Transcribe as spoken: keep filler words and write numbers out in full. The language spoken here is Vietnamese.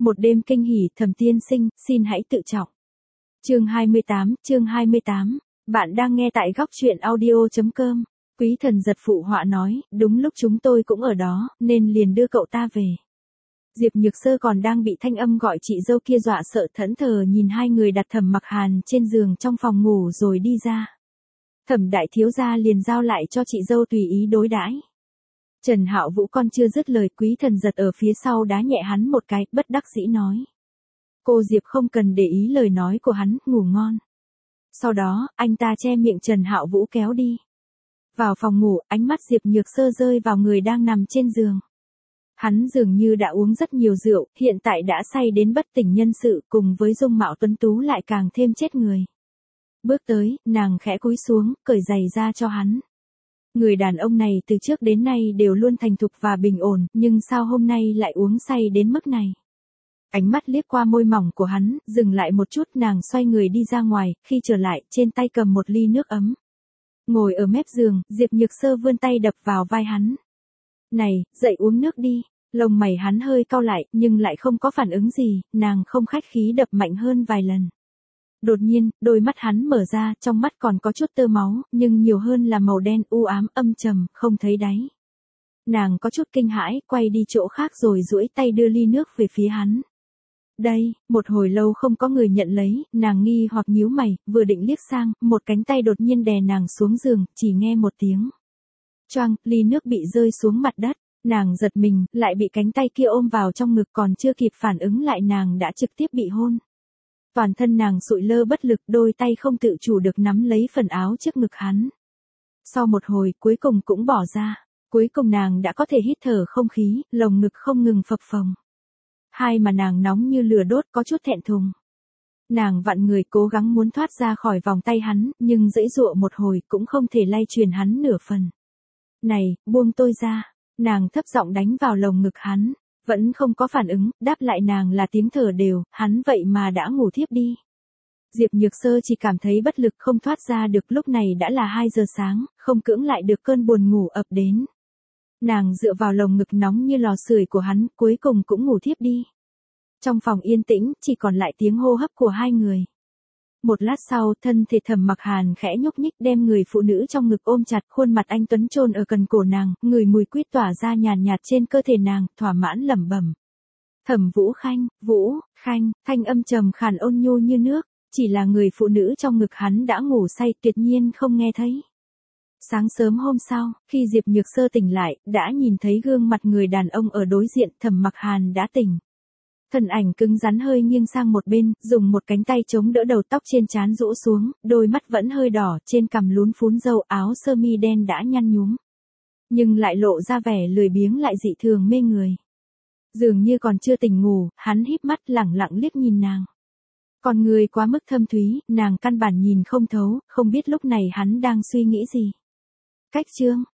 Một đêm kinh hỉ, Thẩm tiên sinh, xin hãy tự trọng. Chương hai mươi tám, chương hai mươi tám. Bạn đang nghe tại góc truyện audio chấm com. Quý thần giật phụ họa nói, đúng lúc chúng tôi cũng ở đó, nên liền đưa cậu ta về. Diệp Nhược Sơ còn đang bị thanh âm gọi chị dâu kia dọa sợ thẫn thờ nhìn hai người đặt Thẩm Mặc Hàn trên giường trong phòng ngủ rồi đi ra. Thẩm đại thiếu gia liền giao lại cho chị dâu tùy ý đối đãi. Trần Hạo Vũ con chưa dứt lời, Quý thần giật ở phía sau đá nhẹ hắn một cái, bất đắc dĩ nói. Cô Diệp không cần để ý lời nói của hắn, ngủ ngon. Sau đó, anh ta che miệng Trần Hạo Vũ kéo đi. Vào phòng ngủ, ánh mắt Diệp Nhược Sơ rơi vào người đang nằm trên giường. Hắn dường như đã uống rất nhiều rượu, hiện tại đã say đến bất tỉnh nhân sự, cùng với dung mạo tuấn tú lại càng thêm chết người. Bước tới, nàng khẽ cúi xuống, cởi giày ra cho hắn. Người đàn ông này từ trước đến nay đều luôn thành thục và bình ổn, nhưng sao hôm nay lại uống say đến mức này? Ánh mắt liếc qua môi mỏng của hắn, dừng lại một chút, nàng xoay người đi ra ngoài, khi trở lại, trên tay cầm một ly nước ấm. Ngồi ở mép giường, Diệp Nhược Sơ vươn tay đập vào vai hắn. Này, dậy uống nước đi. Lông mày hắn hơi cau lại, nhưng lại không có phản ứng gì, nàng không khách khí đập mạnh hơn vài lần. Đột nhiên, đôi mắt hắn mở ra, trong mắt còn có chút tơ máu, nhưng nhiều hơn là màu đen u ám âm trầm, không thấy đáy. Nàng có chút kinh hãi, quay đi chỗ khác rồi duỗi tay đưa ly nước về phía hắn. Đây, một hồi lâu không có người nhận lấy, nàng nghi hoặc nhíu mày, vừa định liếc sang, một cánh tay đột nhiên đè nàng xuống giường, chỉ nghe một tiếng. Choang, ly nước bị rơi xuống mặt đất. Nàng giật mình, lại bị cánh tay kia ôm vào trong ngực, còn chưa kịp phản ứng lại nàng đã trực tiếp bị hôn. Toàn thân nàng sụi lơ bất lực, đôi tay không tự chủ được nắm lấy phần áo trước ngực hắn. Sau một hồi, cuối cùng cũng bỏ ra. Cuối cùng nàng đã có thể hít thở không khí, lồng ngực không ngừng phập phồng. Hai mà nàng nóng như lửa đốt, có chút thẹn thùng. Nàng vặn người cố gắng muốn thoát ra khỏi vòng tay hắn, nhưng giãy giụa một hồi cũng không thể lay truyền hắn nửa phần. Này, buông tôi ra. Nàng thấp giọng đánh vào lồng ngực hắn, vẫn không có phản ứng, đáp lại nàng là tiếng thở đều, hắn vậy mà đã ngủ thiếp đi. Diệp Nhược Sơ chỉ cảm thấy bất lực không thoát ra được, lúc này đã là hai giờ sáng, không cưỡng lại được cơn buồn ngủ ập đến. Nàng dựa vào lồng ngực nóng như lò sưởi của hắn, cuối cùng cũng ngủ thiếp đi. Trong phòng yên tĩnh, chỉ còn lại tiếng hô hấp của hai người. Một lát sau, thân thể Thẩm Mặc Hàn khẽ nhúc nhích đem người phụ nữ trong ngực ôm chặt, khuôn mặt anh tuấn chôn ở cần cổ nàng, người mùi quýt tỏa ra nhàn nhạt trên cơ thể nàng, thỏa mãn lẩm bẩm. Thẩm Vũ Khanh, Vũ, Khanh, thanh âm trầm khàn ôn nhu như nước, chỉ là người phụ nữ trong ngực hắn đã ngủ say, tuyệt nhiên không nghe thấy. Sáng sớm hôm sau, khi Diệp Nhược Sơ tỉnh lại, đã nhìn thấy gương mặt người đàn ông ở đối diện, Thẩm Mặc Hàn đã tỉnh. Thân ảnh cứng rắn hơi nghiêng sang một bên, dùng một cánh tay chống đỡ đầu tóc trên trán rũ xuống, đôi mắt vẫn hơi đỏ, trên cằm lún phún râu, áo sơ mi đen đã nhăn nhúm. Nhưng lại lộ ra vẻ lười biếng lại dị thường mê người. Dường như còn chưa tỉnh ngủ, hắn híp mắt lẳng lặng liếc nhìn nàng. Còn người quá mức thâm thúy, nàng căn bản nhìn không thấu, không biết lúc này hắn đang suy nghĩ gì. Cách chương,